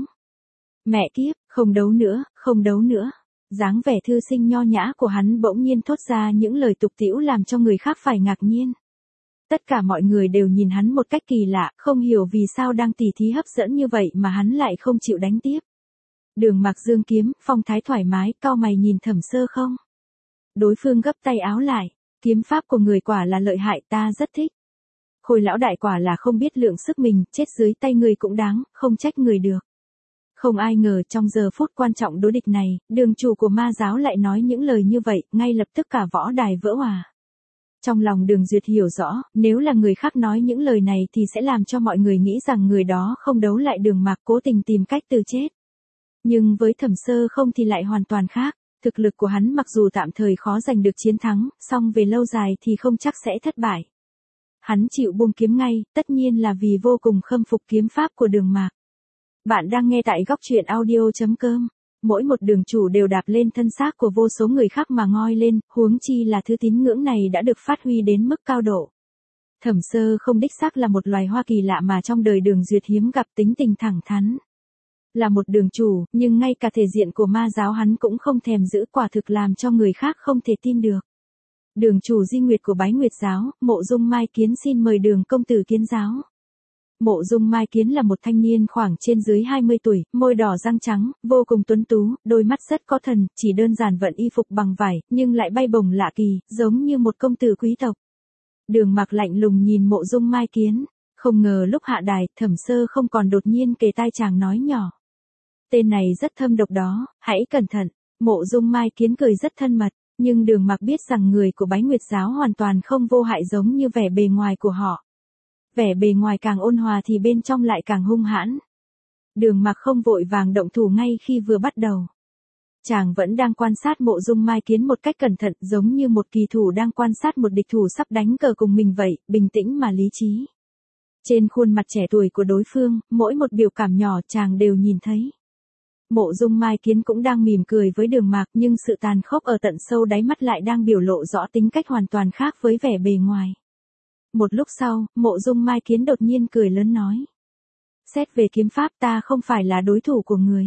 Mẹ kiếp, không đấu nữa, không đấu nữa. Dáng vẻ thư sinh nho nhã của hắn bỗng nhiên thốt ra những lời tục tĩu làm cho người khác phải ngạc nhiên. Tất cả mọi người đều nhìn hắn một cách kỳ lạ, không hiểu vì sao đang tỉ thí hấp dẫn như vậy mà hắn lại không chịu đánh tiếp. Đường Mạc dương kiếm, phong thái thoải mái, cau mày nhìn Thẩm Sơ Không. Đối phương gấp tay áo lại, kiếm pháp của người quả là lợi hại, ta rất thích. Khôi lão đại quả là không biết lượng sức mình, chết dưới tay người cũng đáng, không trách người được. Không ai ngờ trong giờ phút quan trọng đối địch này, đường chủ của ma giáo lại nói những lời như vậy, ngay lập tức cả võ đài vỡ òa. Trong lòng Đường Duyệt hiểu rõ, nếu là người khác nói những lời này thì sẽ làm cho mọi người nghĩ rằng người đó không đấu lại Đường Mạc, cố tình tìm cách từ chết. Nhưng với Thẩm Sơ Không thì lại hoàn toàn khác, thực lực của hắn mặc dù tạm thời khó giành được chiến thắng, song về lâu dài thì không chắc sẽ thất bại. Hắn chịu buông kiếm ngay, tất nhiên là vì vô cùng khâm phục kiếm pháp của Đường Mạc. Bạn đang nghe tại góc truyện audio.com. Mỗi một đường chủ đều đạp lên thân xác của vô số người khác mà ngoi lên, huống chi là thứ tín ngưỡng này đã được phát huy đến mức cao độ. Thẩm Sơ không đích xác là một loài hoa kỳ lạ mà trong đời Đường Duyệt hiếm gặp, tính tình thẳng thắn. Là một đường chủ, nhưng ngay cả thể diện của ma giáo hắn cũng không thèm giữ, quả thực làm cho người khác không thể tin được. Đường chủ Di Nguyệt của Bái Nguyệt giáo, Mộ Dung Mai Kiến xin mời Đường công tử kiến giáo. Mộ Dung Mai Kiến là một thanh niên khoảng trên dưới hai mươi tuổi, môi đỏ răng trắng, vô cùng tuấn tú, đôi mắt rất có thần, chỉ đơn giản vận y phục bằng vải, nhưng lại bay bổng lạ kỳ, giống như một công tử quý tộc. Đường Mặc lạnh lùng nhìn Mộ Dung Mai Kiến, không ngờ lúc hạ đài, Thẩm Sơ không còn đột nhiên kề tai chàng nói nhỏ. Tên này rất thâm độc đó, hãy cẩn thận. Mộ Dung Mai Kiến cười rất thân mật, nhưng Đường Mặc biết rằng người của Bái Nguyệt giáo hoàn toàn không vô hại giống như vẻ bề ngoài của họ. Vẻ bề ngoài càng ôn hòa thì bên trong lại càng hung hãn. Đường Mặc không vội vàng động thủ ngay khi vừa bắt đầu. Chàng vẫn đang quan sát Mộ Dung Mai Kiến một cách cẩn thận, giống như một kỳ thủ đang quan sát một địch thủ sắp đánh cờ cùng mình vậy, bình tĩnh mà lý trí. Trên khuôn mặt trẻ tuổi của đối phương, mỗi một biểu cảm nhỏ chàng đều nhìn thấy. Mộ Dung Mai Kiến cũng đang mỉm cười với Đường Mặc, nhưng sự tàn khốc ở tận sâu đáy mắt lại đang biểu lộ rõ tính cách hoàn toàn khác với vẻ bề ngoài. Một lúc sau, Mộ Dung Mai Kiến đột nhiên cười lớn nói. Xét về kiếm pháp ta không phải là đối thủ của người.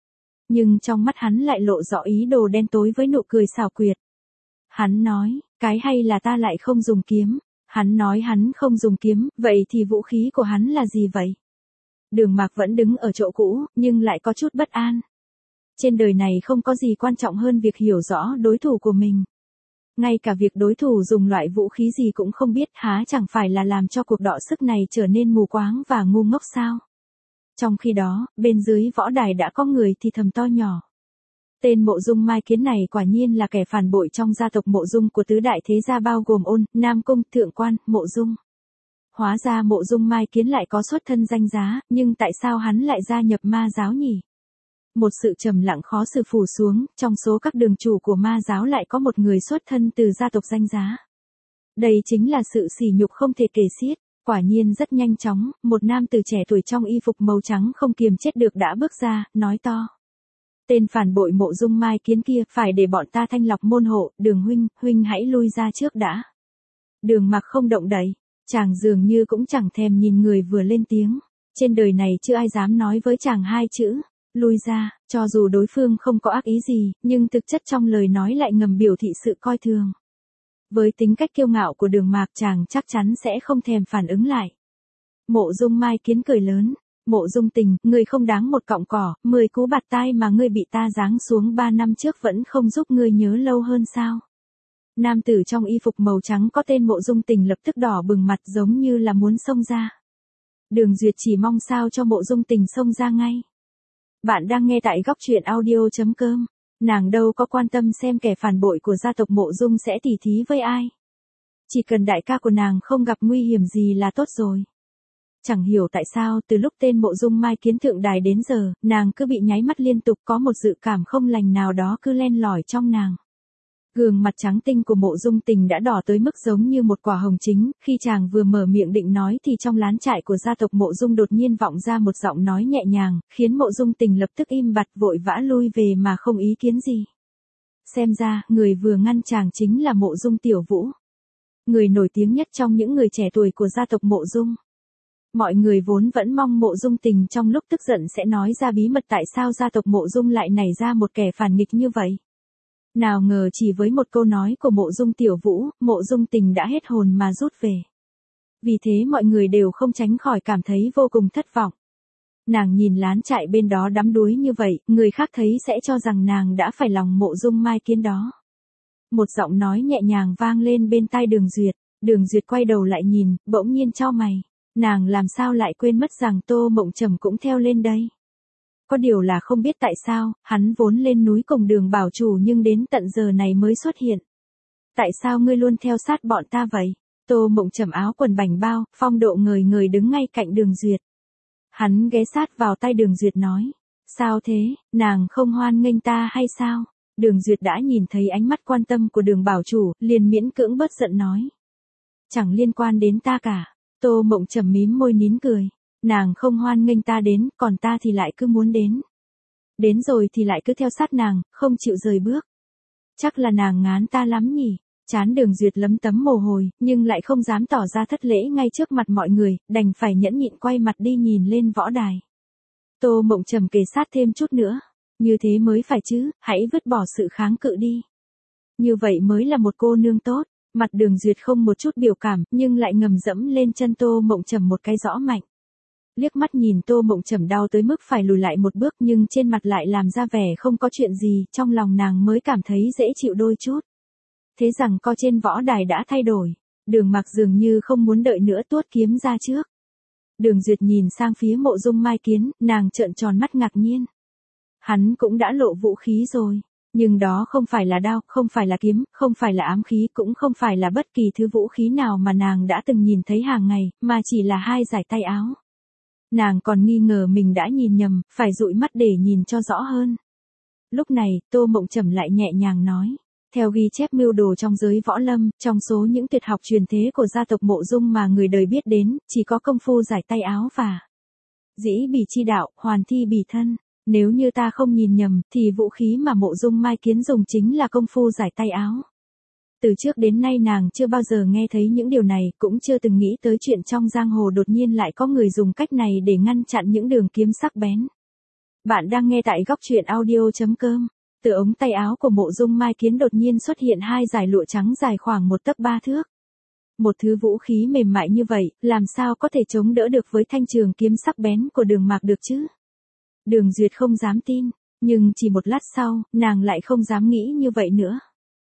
Nhưng trong mắt hắn lại lộ rõ ý đồ đen tối với nụ cười xảo quyệt. Hắn nói, cái hay là ta lại không dùng kiếm. Hắn nói hắn không dùng kiếm, vậy thì vũ khí của hắn là gì vậy? Đường Mặc vẫn đứng ở chỗ cũ, nhưng lại có chút bất an. Trên đời này không có gì quan trọng hơn việc hiểu rõ đối thủ của mình. Ngay cả việc đối thủ dùng loại vũ khí gì cũng không biết, há chẳng phải là làm cho cuộc đọ sức này trở nên mù quáng và ngu ngốc sao? Trong khi đó, bên dưới võ đài đã có người thì thầm to nhỏ. Tên Mộ Dung Mai Kiến này quả nhiên là kẻ phản bội trong gia tộc Mộ Dung của tứ đại thế gia bao gồm Ôn, Nam Cung, Thượng Quan, Mộ Dung. Hóa ra Mộ Dung Mai Kiến lại có xuất thân danh giá, nhưng tại sao hắn lại gia nhập ma giáo nhỉ? Một sự trầm lặng khó xử phủ xuống, trong số các đường chủ của ma giáo lại có một người xuất thân từ gia tộc danh giá. Đây chính là sự sỉ nhục không thể kể xiết. Quả nhiên rất nhanh chóng, một nam tử trẻ tuổi trong y phục màu trắng không kiềm chết được đã bước ra, nói to. Tên phản bội Mộ Dung Mai Kiến kia, phải để bọn ta thanh lọc môn hộ, Đường huynh, huynh hãy lui ra trước đã. Đường Mặc không động đậy, chàng dường như cũng chẳng thèm nhìn người vừa lên tiếng. Trên đời này chưa ai dám nói với chàng hai chữ, lui ra, cho dù đối phương không có ác ý gì, nhưng thực chất trong lời nói lại ngầm biểu thị sự coi thường. Với tính cách kiêu ngạo của Đường Mặc, chàng chắc chắn sẽ không thèm phản ứng lại. Mộ Dung Mai Kiến cười lớn. Mộ Dung Tình, ngươi không đáng một cọng cỏ, mười cú bạt tai mà ngươi bị ta giáng xuống ba năm trước vẫn không giúp ngươi nhớ lâu hơn sao? Nam tử trong y phục màu trắng có tên Mộ Dung Tình lập tức đỏ bừng mặt giống như là muốn xông ra. Đường Duyệt chỉ mong sao cho Mộ Dung Tình xông ra ngay. Bạn đang nghe tại góc truyện audio.com. Nàng đâu có quan tâm xem kẻ phản bội của gia tộc Mộ Dung sẽ tỉ thí với ai. Chỉ cần đại ca của nàng không gặp nguy hiểm gì là tốt rồi. Chẳng hiểu tại sao từ lúc tên Mộ Dung Mai Kiến thượng đài đến giờ, nàng cứ bị nháy mắt liên tục, có một dự cảm không lành nào đó cứ len lỏi trong nàng. Gương mặt trắng tinh của Mộ Dung Tình đã đỏ tới mức giống như một quả hồng chính, khi chàng vừa mở miệng định nói thì trong lán trại của gia tộc Mộ Dung đột nhiên vọng ra một giọng nói nhẹ nhàng, khiến Mộ Dung Tình lập tức im bặt vội vã lui về mà không ý kiến gì. Xem ra, người vừa ngăn chàng chính là Mộ Dung Tiểu Vũ. Người nổi tiếng nhất trong những người trẻ tuổi của gia tộc Mộ Dung. Mọi người vốn vẫn mong Mộ Dung Tình trong lúc tức giận sẽ nói ra bí mật tại sao gia tộc Mộ Dung lại nảy ra một kẻ phản nghịch như vậy. Nào ngờ chỉ với một câu nói của Mộ Dung Tiểu Vũ, Mộ Dung Tình đã hết hồn mà rút về. Vì thế mọi người đều không tránh khỏi cảm thấy vô cùng thất vọng. Nàng nhìn lán trại bên đó đắm đuối như vậy, người khác thấy sẽ cho rằng nàng đã phải lòng Mộ Dung Mai Kiến đó. Một giọng nói nhẹ nhàng vang lên bên tai Đường Duyệt. Đường Duyệt quay đầu lại nhìn, bỗng nhiên chau mày. Nàng làm sao lại quên mất rằng Tô Mộng Trầm cũng theo lên đây. Có điều là không biết tại sao, hắn vốn lên núi cùng Đường bảo chủ nhưng đến tận giờ này mới xuất hiện. Tại sao ngươi luôn theo sát bọn ta vậy? Tô Mộng Trầm áo quần bảnh bao, phong độ ngời ngời đứng ngay cạnh Đường Duyệt. Hắn ghé sát vào tay Đường Duyệt nói. Sao thế, nàng không hoan nghênh ta hay sao? Đường Duyệt đã nhìn thấy ánh mắt quan tâm của Đường bảo chủ, liền miễn cưỡng bớt giận nói. Chẳng liên quan đến ta cả. Tô Mộng Trầm mím môi nín cười. Nàng không hoan nghênh ta đến, còn ta thì lại cứ muốn đến. Đến rồi thì lại cứ theo sát nàng, không chịu rời bước. Chắc là nàng ngán ta lắm nhỉ. Chán Đường Duyệt lấm tấm mồ hôi, nhưng lại không dám tỏ ra thất lễ ngay trước mặt mọi người, đành phải nhẫn nhịn quay mặt đi nhìn lên võ đài. Tô Mộng Trầm kề sát thêm chút nữa. Như thế mới phải chứ, hãy vứt bỏ sự kháng cự đi. Như vậy mới là một cô nương tốt. Mặt Đường Duyệt không một chút biểu cảm, nhưng lại ngầm dẫm lên chân Tô Mộng Trầm một cái rõ mạnh. Liếc mắt nhìn Tô Mộng Trầm đau tới mức phải lùi lại một bước, nhưng trên mặt lại làm ra vẻ không có chuyện gì, trong lòng nàng mới cảm thấy dễ chịu đôi chút. Thế rằng co trên võ đài đã thay đổi. Đường Mạc dường như không muốn đợi nữa tuốt kiếm ra trước. Đường Duyệt nhìn sang phía Mộ Dung Mai Kiến, nàng trợn tròn mắt ngạc nhiên. Hắn cũng đã lộ vũ khí rồi. Nhưng đó không phải là đao, không phải là kiếm, không phải là ám khí, cũng không phải là bất kỳ thứ vũ khí nào mà nàng đã từng nhìn thấy hàng ngày, mà chỉ là hai dải tay áo. Nàng còn nghi ngờ mình đã nhìn nhầm, phải dụi mắt để nhìn cho rõ hơn. Lúc này, Tô Mộng Trầm lại nhẹ nhàng nói. Theo ghi chép mưu đồ trong giới võ lâm, trong số những tuyệt học truyền thế của gia tộc Mộ Dung mà người đời biết đến, chỉ có công phu giải tay áo và dĩ bỉ chi đạo, hoàn thi bỉ thân. Nếu như ta không nhìn nhầm, thì vũ khí mà Mộ Dung Mai Kiến dùng chính là công phu giải tay áo. Từ trước đến nay nàng chưa bao giờ nghe thấy những điều này, cũng chưa từng nghĩ tới chuyện trong giang hồ đột nhiên lại có người dùng cách này để ngăn chặn những đường kiếm sắc bén. Bạn đang nghe tại góc truyện audio chấm com. Từ ống tay áo của Mộ Dung Mai Kiến đột nhiên xuất hiện hai dải lụa trắng dài khoảng một tấc ba thước. Một thứ vũ khí mềm mại như vậy, làm sao có thể chống đỡ được với thanh trường kiếm sắc bén của Đường Mạc được chứ? Đường Duyệt không dám tin, nhưng chỉ một lát sau, nàng lại không dám nghĩ như vậy nữa.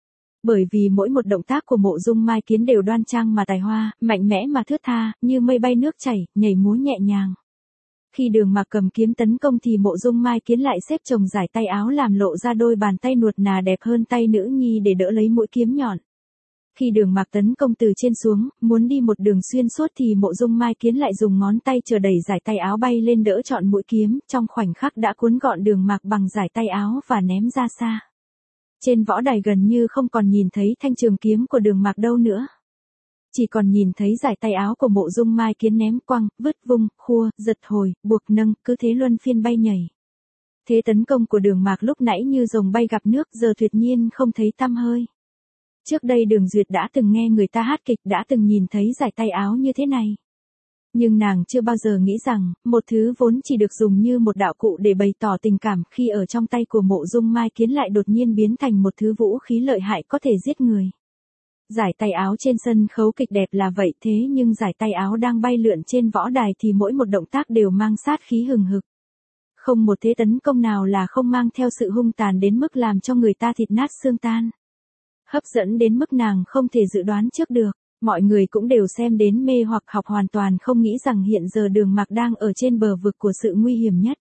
Bởi vì mỗi một động tác của Mộ Dung Mai Kiến đều đoan trang mà tài hoa, mạnh mẽ mà thướt tha, như mây bay nước chảy, nhảy múa nhẹ nhàng. Khi Đường Mạc cầm kiếm tấn công thì Mộ Dung Mai Kiến lại xếp chồng giải tay áo làm lộ ra đôi bàn tay nuột nà đẹp hơn tay nữ nhi để đỡ lấy mũi kiếm nhọn. Khi Đường Mạc tấn công từ trên xuống, muốn đi một đường xuyên suốt thì Mộ Dung Mai Kiến lại dùng ngón tay chờ đẩy giải tay áo bay lên đỡ trọn mũi kiếm, trong khoảnh khắc đã cuốn gọn Đường Mạc bằng giải tay áo và ném ra xa. Trên võ đài gần như không còn nhìn thấy thanh trường kiếm của Đường Mạc đâu nữa. Chỉ còn nhìn thấy giải tay áo của Mộ Dung Mai Kiến ném quăng, vứt vung, khua, giật hồi, buộc nâng, cứ thế luân phiên bay nhảy. Thế tấn công của Đường Mạc lúc nãy như rồng bay gặp nước, giờ tuyệt nhiên không thấy tăm hơi. Trước đây Đường Duyệt đã từng nghe người ta hát kịch, đã từng nhìn thấy giải tay áo như thế này. Nhưng nàng chưa bao giờ nghĩ rằng, một thứ vốn chỉ được dùng như một đạo cụ để bày tỏ tình cảm khi ở trong tay của Mộ Dung Mai Kiến lại đột nhiên biến thành một thứ vũ khí lợi hại có thể giết người. Giải tay áo trên sân khấu kịch đẹp là vậy, thế nhưng giải tay áo đang bay lượn trên võ đài thì mỗi một động tác đều mang sát khí hừng hực. Không một thế tấn công nào là không mang theo sự hung tàn đến mức làm cho người ta thịt nát xương tan. Hấp dẫn đến mức nàng không thể dự đoán trước được, mọi người cũng đều xem đến mê hoặc học hoàn toàn không nghĩ rằng hiện giờ Đường Mạc đang ở trên bờ vực của sự nguy hiểm nhất.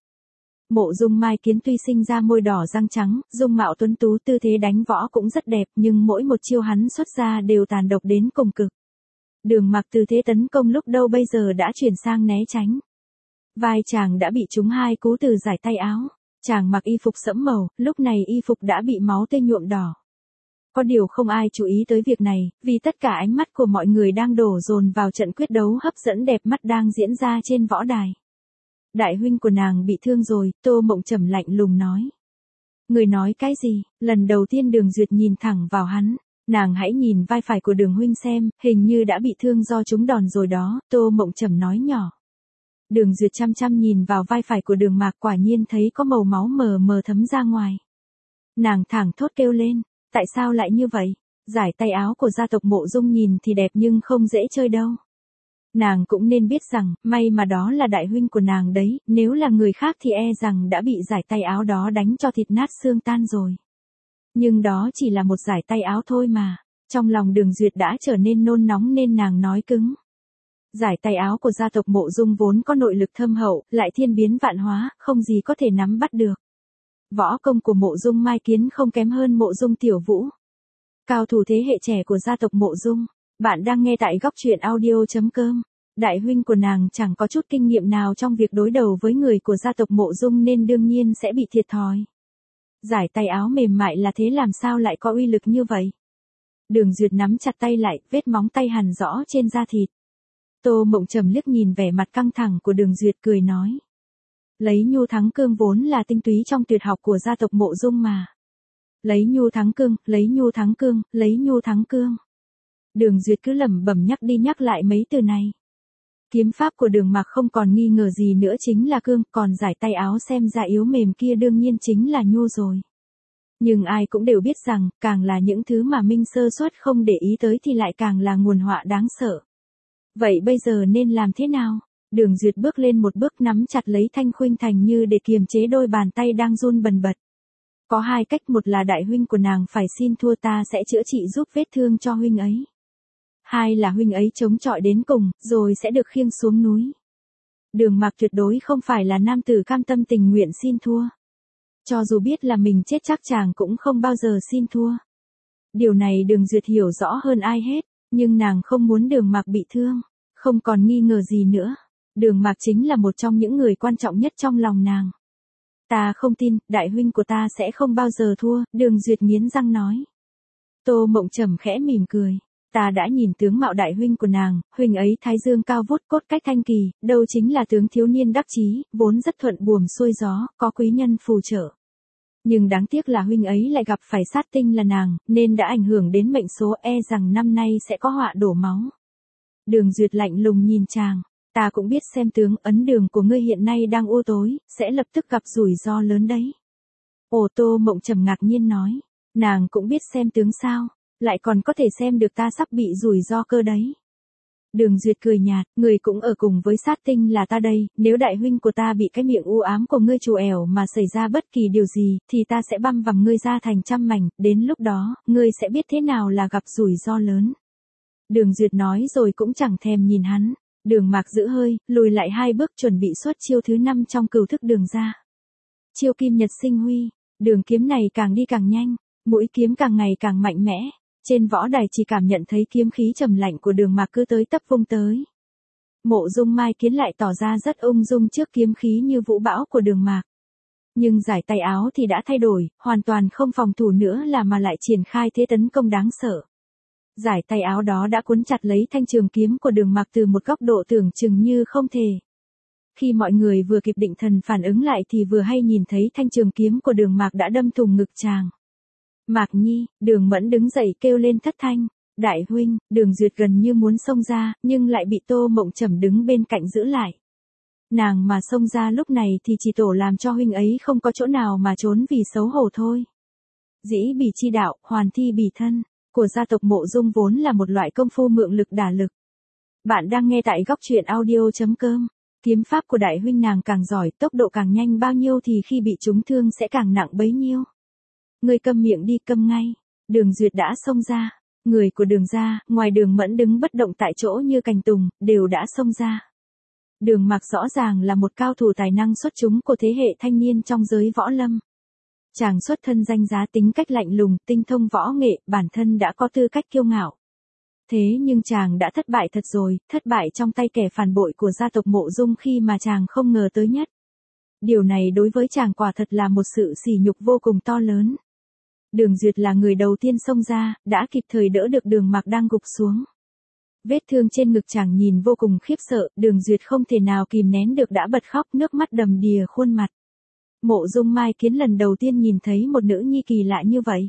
Mộ Dung Mai Kiến tuy sinh ra môi đỏ răng trắng, dung mạo tuấn tú, tư thế đánh võ cũng rất đẹp, nhưng mỗi một chiêu hắn xuất ra đều tàn độc đến cùng cực. Đường Mạc từ thế tấn công lúc đâu bây giờ đã chuyển sang né tránh. Vai chàng đã bị trúng hai cú từ giải tay áo. Chàng mặc y phục sẫm màu, lúc này y phục đã bị máu tươi nhuộm đỏ. Có điều không ai chú ý tới việc này, vì tất cả ánh mắt của mọi người đang đổ dồn vào trận quyết đấu hấp dẫn đẹp mắt đang diễn ra trên võ đài. Đại huynh của nàng bị thương rồi, Tô Mộng Trầm lạnh lùng nói. Người nói cái gì? Lần đầu tiên Đường Duyệt nhìn thẳng vào hắn. Nàng hãy nhìn vai phải của Đường huynh xem, hình như đã bị thương do trúng đòn rồi đó, Tô Mộng Trầm nói nhỏ. Đường Duyệt chăm chăm nhìn vào vai phải của Đường Mạc, quả nhiên thấy có màu máu mờ mờ thấm ra ngoài. Nàng thẳng thốt kêu lên, tại sao lại như vậy? Giải tay áo của gia tộc Mộ Dung nhìn thì đẹp nhưng không dễ chơi đâu. Nàng cũng nên biết rằng, may mà đó là đại huynh của nàng đấy, nếu là người khác thì e rằng đã bị giải tay áo đó đánh cho thịt nát xương tan rồi. Nhưng đó chỉ là một giải tay áo thôi mà. Trong lòng Đường Duyệt đã trở nên nôn nóng nên nàng nói cứng. Giải tay áo của gia tộc Mộ Dung vốn có nội lực thâm hậu, lại thiên biến vạn hóa, không gì có thể nắm bắt được. Võ công của Mộ Dung Mai Kiến không kém hơn Mộ Dung Tiểu Vũ. Cao thủ thế hệ trẻ của gia tộc Mộ Dung. Bạn đang nghe tại góc truyện audio chấm com. Đại huynh của nàng chẳng có chút kinh nghiệm nào trong việc đối đầu với người của gia tộc Mộ Dung nên đương nhiên sẽ bị thiệt thòi. Giải tay áo mềm mại là thế làm sao lại có uy lực như vậy? Đường Duyệt nắm chặt tay lại, vết móng tay hằn rõ trên da thịt. Tô Mộng Trầm liếc nhìn vẻ mặt căng thẳng của Đường Duyệt cười nói. Lấy nhu thắng cương vốn là tinh túy trong tuyệt học của gia tộc Mộ Dung mà. Lấy nhu thắng cương, lấy nhu thắng cương, lấy nhu thắng cương. Đường Duyệt cứ lẩm bẩm nhắc đi nhắc lại mấy từ này. Kiếm pháp của Đường Mạc không còn nghi ngờ gì nữa chính là cương, còn giải tay áo xem ra yếu mềm kia đương nhiên chính là nhu rồi. Nhưng ai cũng đều biết rằng, càng là những thứ mà Minh sơ suất không để ý tới thì lại càng là nguồn họa đáng sợ. Vậy bây giờ nên làm thế nào? Đường Duyệt bước lên một bước nắm chặt lấy Thanh Khuynh Thành như để kiềm chế đôi bàn tay đang run bần bật. Có hai cách, một là đại huynh của nàng phải xin thua ta sẽ chữa trị giúp vết thương cho huynh ấy. Hai là huynh ấy chống chọi đến cùng, rồi sẽ được khiêng xuống núi. Đường Mạc tuyệt đối không phải là nam tử cam tâm tình nguyện xin thua. Cho dù biết là mình chết chắc chàng cũng không bao giờ xin thua. Điều này Đường Duyệt hiểu rõ hơn ai hết, nhưng nàng không muốn Đường Mạc bị thương, không còn nghi ngờ gì nữa. Đường Mạc chính là một trong những người quan trọng nhất trong lòng nàng. Ta không tin, đại huynh của ta sẽ không bao giờ thua, Đường Duyệt nghiến răng nói. Tô Mộng Trầm khẽ mỉm cười. Ta đã nhìn tướng mạo đại huynh của nàng, huynh ấy thái dương cao vút cốt cách thanh kỳ, đâu chính là tướng thiếu niên đắc chí, vốn rất thuận buồm xuôi gió, có quý nhân phù trợ. Nhưng đáng tiếc là huynh ấy lại gặp phải sát tinh là nàng, nên đã ảnh hưởng đến mệnh số, e rằng năm nay sẽ có họa đổ máu. Đường Duyệt lạnh lùng nhìn chàng, ta cũng biết xem tướng, ấn đường của ngươi hiện nay đang u tối, sẽ lập tức gặp rủi ro lớn đấy. Ồ, Tô Mộng Trầm ngạc nhiên nói, nàng cũng biết xem tướng sao? Lại còn có thể xem được ta sắp bị rủi ro cơ đấy. Đường Duyệt cười nhạt, người cũng ở cùng với sát tinh là ta đây, nếu đại huynh của ta bị cái miệng u ám của ngươi trù ẻo mà xảy ra bất kỳ điều gì, thì ta sẽ băm vằm ngươi ra thành trăm mảnh, đến lúc đó, ngươi sẽ biết thế nào là gặp rủi ro lớn. Đường Duyệt nói rồi cũng chẳng thèm nhìn hắn. Đường Mạc giữ hơi, lùi lại hai bước chuẩn bị xuất chiêu thứ năm trong cửu thức đường ra. Chiêu kim nhật sinh huy, đường kiếm này càng đi càng nhanh, mũi kiếm càng ngày càng mạnh mẽ. Trên võ đài chỉ cảm nhận thấy kiếm khí trầm lạnh của Đường Mạc cứ tới tấp vung tới. Mộ Dung Mai Kiến lại tỏ ra rất ung dung trước kiếm khí như vũ bão của Đường Mạc. Nhưng giải tay áo thì đã thay đổi, hoàn toàn không phòng thủ nữa là mà lại triển khai thế tấn công đáng sợ. Giải tay áo đó đã cuốn chặt lấy thanh trường kiếm của Đường Mạc từ một góc độ tưởng chừng như không thể. Khi mọi người vừa kịp định thần phản ứng lại thì vừa hay nhìn thấy thanh trường kiếm của Đường Mạc đã đâm thủng ngực chàng. Mạc Nhi, Đường Mẫn đứng dậy kêu lên thất thanh, đại huynh. Đường Duyệt gần như muốn xông ra, nhưng lại bị Tô Mộng Trầm đứng bên cạnh giữ lại. Nàng mà xông ra lúc này thì chỉ tổ làm cho huynh ấy không có chỗ nào mà trốn vì xấu hổ thôi. Dĩ bỉ chi đạo, hoàn thi bỉ thân, của gia tộc Mộ Dung vốn là một loại công phu mượn lực đả lực. Bạn đang nghe tại góc truyện audio chấm com. Kiếm pháp của đại huynh nàng càng giỏi, tốc độ càng nhanh bao nhiêu thì khi bị trúng thương sẽ càng nặng bấy nhiêu. Ngươi câm miệng đi, câm ngay. Đường Duyệt đã xông ra. Người của Đường gia, ngoài Đường Mẫn đứng bất động tại chỗ như cành tùng, đều đã xông ra. Đường Mạc rõ ràng là một cao thủ tài năng xuất chúng của thế hệ thanh niên trong giới võ lâm. Chàng xuất thân danh giá, tính cách lạnh lùng, tinh thông võ nghệ, bản thân đã có tư cách kiêu ngạo. Thế nhưng chàng đã thất bại thật rồi, thất bại trong tay kẻ phản bội của gia tộc Mộ Dung khi mà chàng không ngờ tới nhất. Điều này đối với chàng quả thật là một sự sỉ nhục vô cùng to lớn. Đường Duyệt là người đầu tiên xông ra, đã kịp thời đỡ được Đường Mạc đang gục xuống. Vết thương trên ngực chàng nhìn vô cùng khiếp sợ, Đường Duyệt không thể nào kìm nén được đã bật khóc, nước mắt đầm đìa khuôn mặt. Mộ Dung Mai Kiến lần đầu tiên nhìn thấy một nữ nhi kỳ lạ như vậy.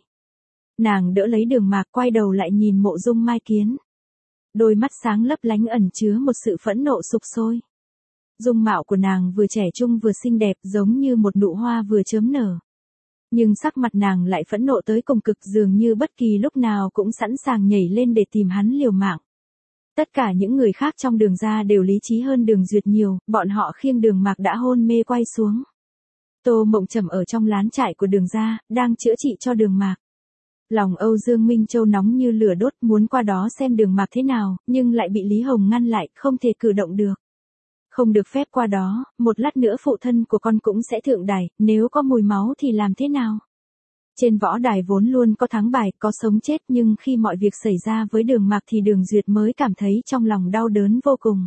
Nàng đỡ lấy Đường Mạc, quay đầu lại nhìn Mộ Dung Mai Kiến. Đôi mắt sáng lấp lánh ẩn chứa một sự phẫn nộ sục sôi. Dung mạo của nàng vừa trẻ trung vừa xinh đẹp, giống như một nụ hoa vừa chớm nở. Nhưng sắc mặt nàng lại phẫn nộ tới cùng cực, dường như bất kỳ lúc nào cũng sẵn sàng nhảy lên để tìm hắn liều mạng. Tất cả những người khác trong Đường gia đều lý trí hơn Đường Duyệt nhiều, bọn họ khiêng Đường Mạc đã hôn mê quay xuống. Tô Mộng Trầm ở trong lán trại của Đường gia, đang chữa trị cho Đường Mạc. Lòng Âu Dương Minh Châu nóng như lửa đốt, muốn qua đó xem Đường Mạc thế nào, nhưng lại bị Lý Hồng ngăn lại, không thể cử động được. Không được phép qua đó, một lát nữa phụ thân của con cũng sẽ thượng đài, nếu có mùi máu thì làm thế nào? Trên võ đài vốn luôn có thắng bài, có sống chết, nhưng khi mọi việc xảy ra với Đường Mạc thì Đường Duyệt mới cảm thấy trong lòng đau đớn vô cùng.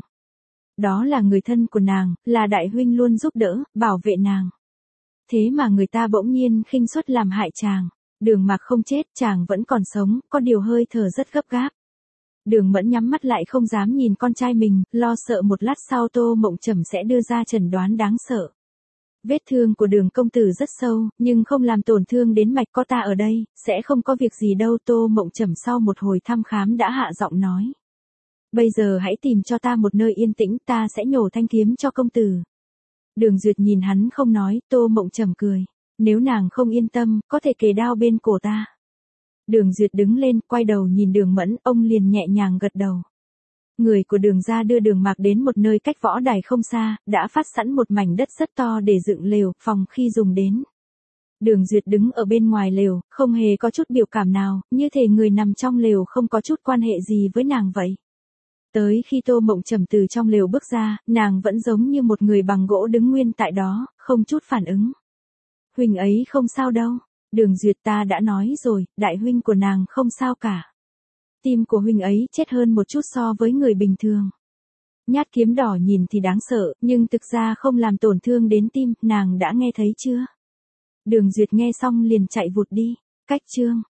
Đó là người thân của nàng, là đại huynh luôn giúp đỡ, bảo vệ nàng. Thế mà người ta bỗng nhiên khinh suất làm hại chàng. Đường Mạc không chết, chàng vẫn còn sống, có điều hơi thở rất gấp gáp. Đường Mẫn nhắm mắt lại không dám nhìn con trai mình, lo sợ một lát sau Tô Mộng Trầm sẽ đưa ra chẩn đoán đáng sợ. Vết thương của Đường công tử rất sâu, nhưng không làm tổn thương đến mạch, có ta ở đây, sẽ không có việc gì đâu. Tô Mộng Trầm sau một hồi thăm khám đã hạ giọng nói. Bây giờ hãy tìm cho ta một nơi yên tĩnh, ta sẽ nhổ thanh kiếm cho công tử. Đường Duyệt nhìn hắn không nói, Tô Mộng Trầm cười. Nếu nàng không yên tâm, có thể kề đao bên cổ ta. Đường Duyệt đứng lên, quay đầu nhìn Đường Mẫn, ông liền nhẹ nhàng gật đầu. Người của Đường gia đưa Đường Mạc đến một nơi cách võ đài không xa, đã phát sẵn một mảnh đất rất to để dựng lều, phòng khi dùng đến. Đường Duyệt đứng ở bên ngoài lều, không hề có chút biểu cảm nào, như thể người nằm trong lều không có chút quan hệ gì với nàng vậy. Tới khi Tô Mộng Trầm từ trong lều bước ra, nàng vẫn giống như một người bằng gỗ đứng nguyên tại đó, không chút phản ứng. Huynh ấy không sao đâu. Đường Duyệt, ta đã nói rồi, đại huynh của nàng không sao cả. Tim của huynh ấy chết hơn một chút so với người bình thường. Nhát kiếm đỏ nhìn thì đáng sợ, nhưng thực ra không làm tổn thương đến tim, nàng đã nghe thấy chưa? Đường Duyệt nghe xong liền chạy vụt đi. Cách chương